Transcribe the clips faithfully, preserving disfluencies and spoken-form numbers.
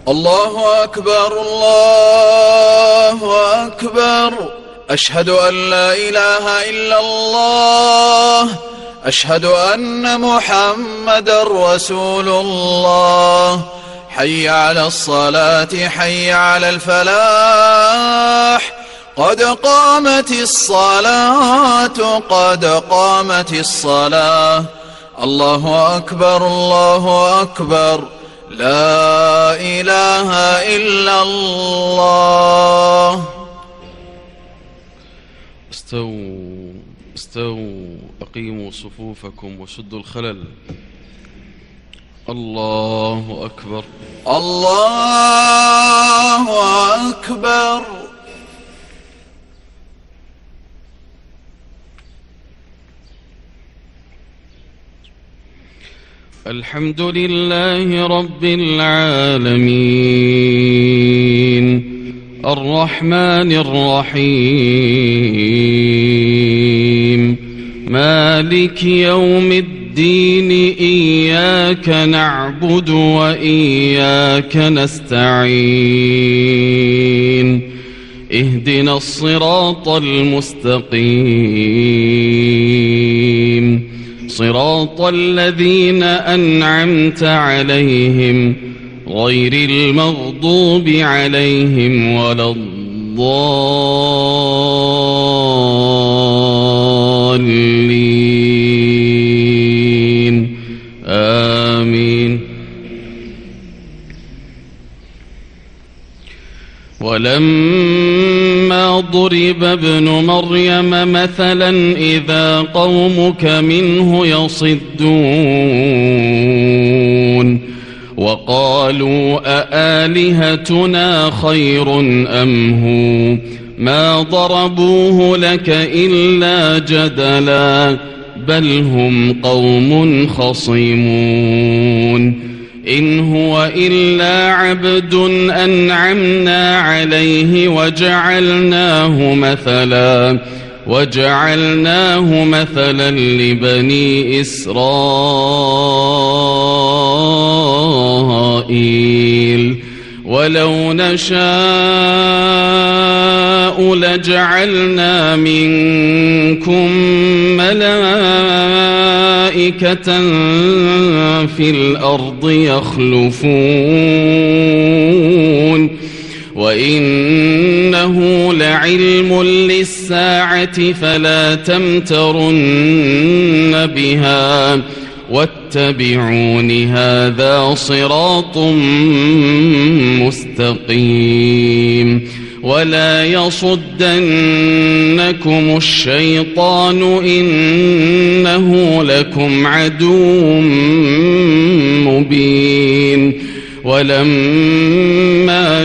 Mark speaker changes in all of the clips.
Speaker 1: الله أكبر الله أكبر. أشهد أن لا إله إلا الله. أشهد أن محمدًا رسول الله. حي على الصلاة حي على الفلاح. قد قامت الصلاة قد قامت الصلاة. الله أكبر الله أكبر. لا إله إلا الله.
Speaker 2: استووا استووا أقيموا صفوفكم وشدوا الخلل. الله أكبر
Speaker 1: الله أكبر.
Speaker 2: الحمد لله رب العالمين الرحمن الرحيم مالك يوم الدين إياك نعبد وإياك نستعين اهدنا الصراط المستقيم صراط الذين أنعمت عليهم غير المغضوب عليهم ولا الضالين آمين. ولما ضرب ابن مريم مثلا إذا قومك منه يصدون وقالوا أآلهتنا خير أم هو ما ضربوه لك إلا جدلا بل هم قوم خصمون. إن هو إلا عبد أنعمنا عليه وجعلناه مثلا وجعلناه مثلا لبني إسرائيل ولو نشاء لجعلنا منكم ملائكة في الأرض يخلفون وإنه لعلم للساعة فلا تمترن بها واتبعون هذا صراط مستقيم. ولا يصدنكم الشيطان إنه لكم عدو مبين. ولما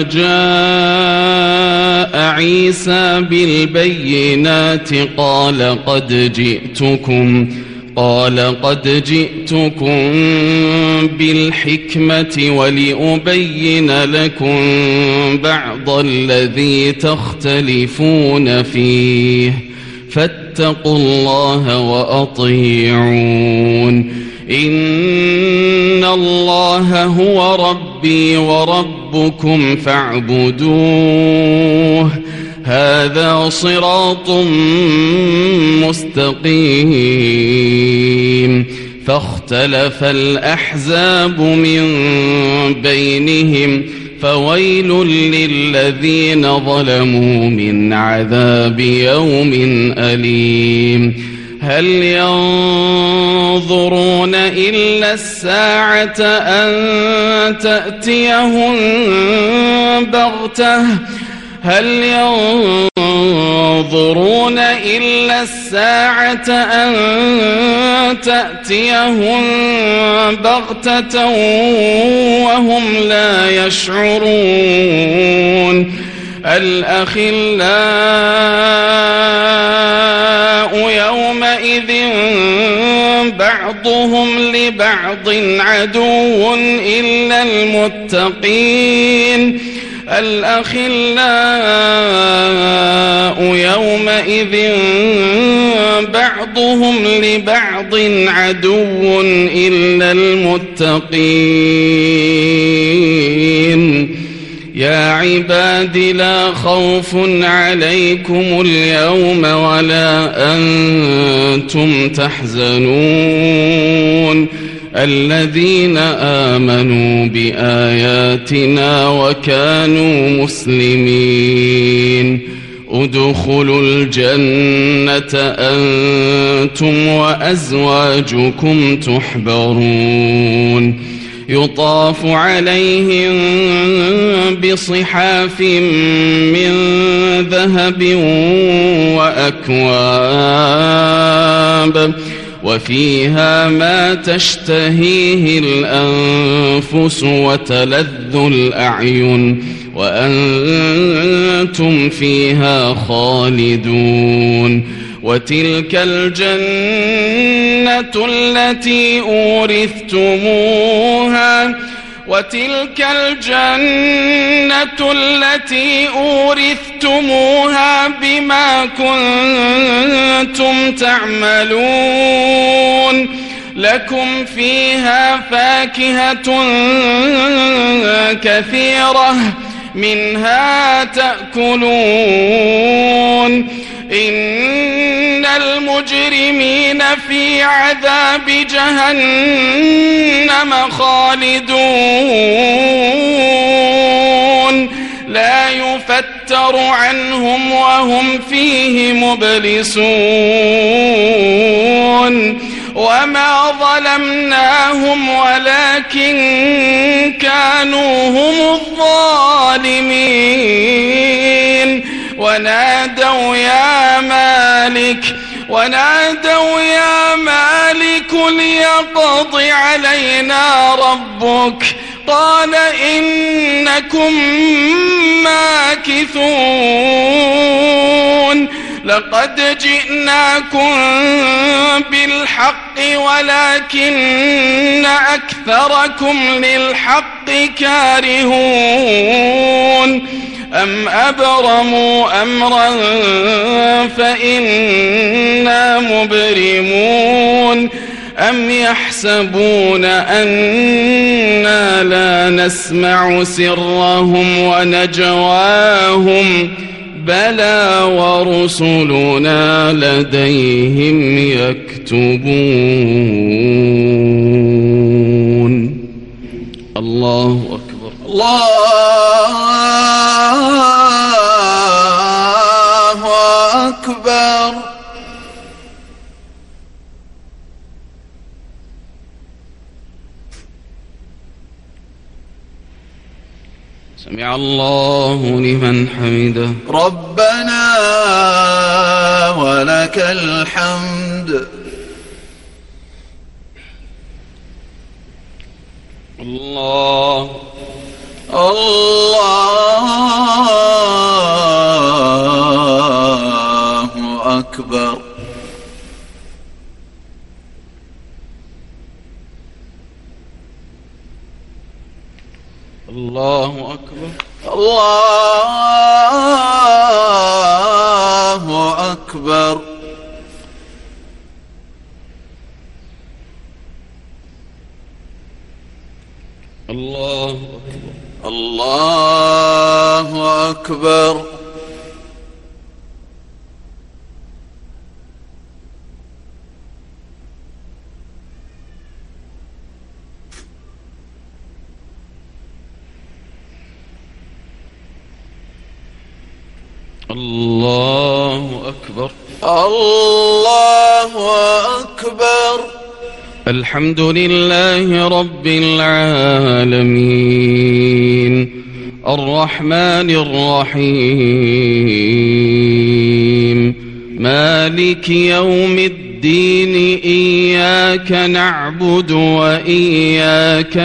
Speaker 2: جاء عيسى بالبينات قال قد جئتكم قال قد جئتكم بالحكمة ولأبين لكم بعض الذي تختلفون فيه فاتقوا الله وأطيعون. إن الله هو ربي وربكم فاعبدوه هذا صراط مستقيم. فاختلف الأحزاب من بينهم فويل للذين ظلموا من عذاب يوم أليم. هل ينظرون إلا الساعة أن تأتيهم بغتة هل ينظرون إلا الساعة أن تأتيهم بغتة وهم لا يشعرون. الأخلاء يومئذ بعضهم لبعض عدو إلا المتقين الأخلاء يومئذ بعضهم لبعض عدو إلا المتقين يا عباد لا خوف عليكم اليوم ولا أنتم تحزنون الذين آمنوا بآياتنا وكانوا مسلمين ادخلوا الجنة أنتم وأزواجكم تحبرون يطاف عليهم بصحاف من ذهب وأكواب وفيها ما تشتهيه الأنفس وتلذ الأعين وأنتم فيها خالدون وتلك الجنة التي أورثتموها وتلك الجنة التي أورثتموها بما كنتم تعملون لكم فيها فاكهة كثيرة منها تأكلون إن المجرمين في عذاب جهنم خالدون لا يفتر عنهم وهم فيه مبلسون وما ظلمناهم ولكن كانوا هم الظالمين ونادوا يا مالك ونادوا يا مالك ليقض علينا ربك قال إنكم ماكثون لقد جئناكم بالحق ولكن أكثركم للحق كارهون أم أبرموا أمرا فإنا مبرمون أم يحسبون أنا لا نسمع سرهم ونجواهم بلى ورسلنا لديهم يكتبون الله أكبر
Speaker 1: الله أكبر
Speaker 2: سمع الله لمن حمده
Speaker 1: ربنا ولك الحمد
Speaker 2: الله
Speaker 1: الله أكبر
Speaker 2: الله أكبر
Speaker 1: الله أكبر
Speaker 2: الله أكبر
Speaker 1: الله أكبر
Speaker 2: الله أكبر
Speaker 1: الله أكبر
Speaker 2: الحمد لله رب العالمين الرحمن الرحيم مالك يوم الدين إياك نعبد وإياك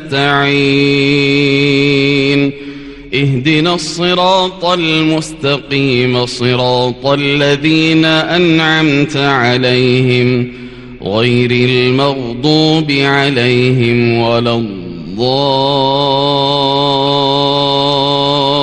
Speaker 2: نستعين اهدنا الصراط المستقيم صراط الذين أنعمت عليهم غير المغضوب عليهم ولا الضالين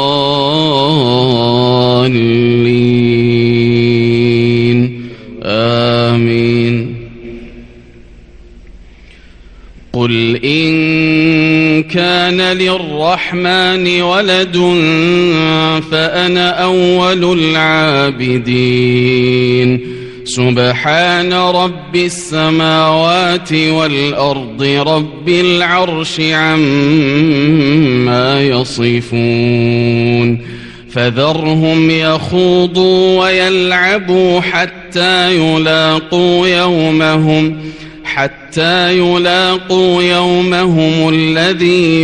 Speaker 2: كان للرحمن ولد فأنا أول العابدين سبحان رب السماوات والأرض رب العرش عما يصفون فذرهم يخوضوا ويلعبوا حتى يلاقوا يومهم حتى يلاقوا يومهم الذي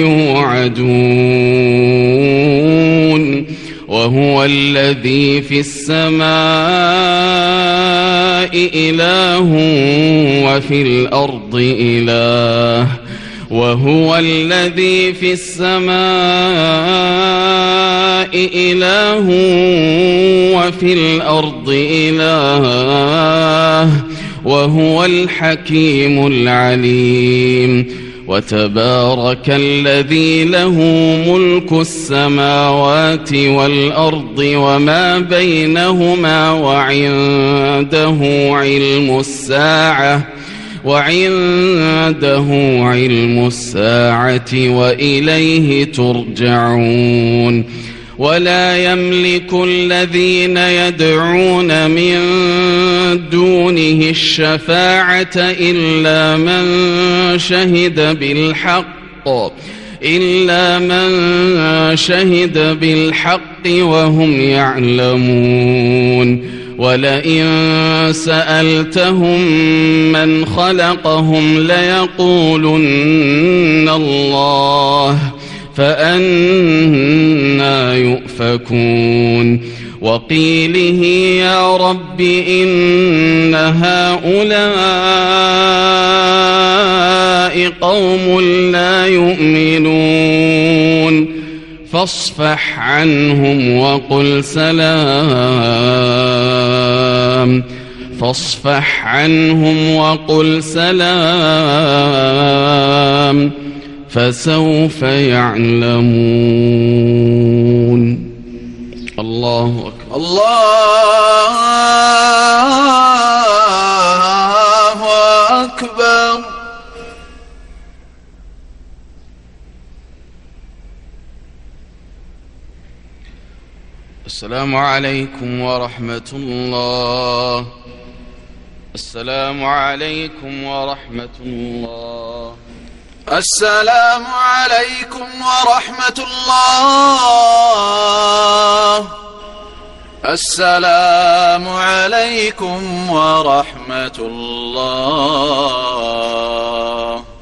Speaker 2: يوعدون وهو الذي في السماء إله وفي الأرض إله وهو الذي في السماء إله وفي الأرض إله وهو الحكيم العليم وتبارك الذي له ملك السماوات والأرض وما بينهما وعنده علم الساعة وعنده علم الساعة وإليه ترجعون ولا يملك الذين يدعون من دونه الشفاعة إلا من شهد بالحق إلا من شهد بالحق وهم يعلمون ولئن سألتهم من خلقهم ليقولن الله فأنى يؤفكون وقيله يا رب إن هؤلاء قوم لا يؤمنون فاصفح عنهم وقل سلام فاصفح عنهم وقل سلام فسوف يعلمون. الله أكبر.
Speaker 1: الله أكبر.
Speaker 2: السلام عليكم ورحمة الله. السلام عليكم ورحمة الله.
Speaker 1: السلام عليكم ورحمة الله. السلام عليكم ورحمة الله.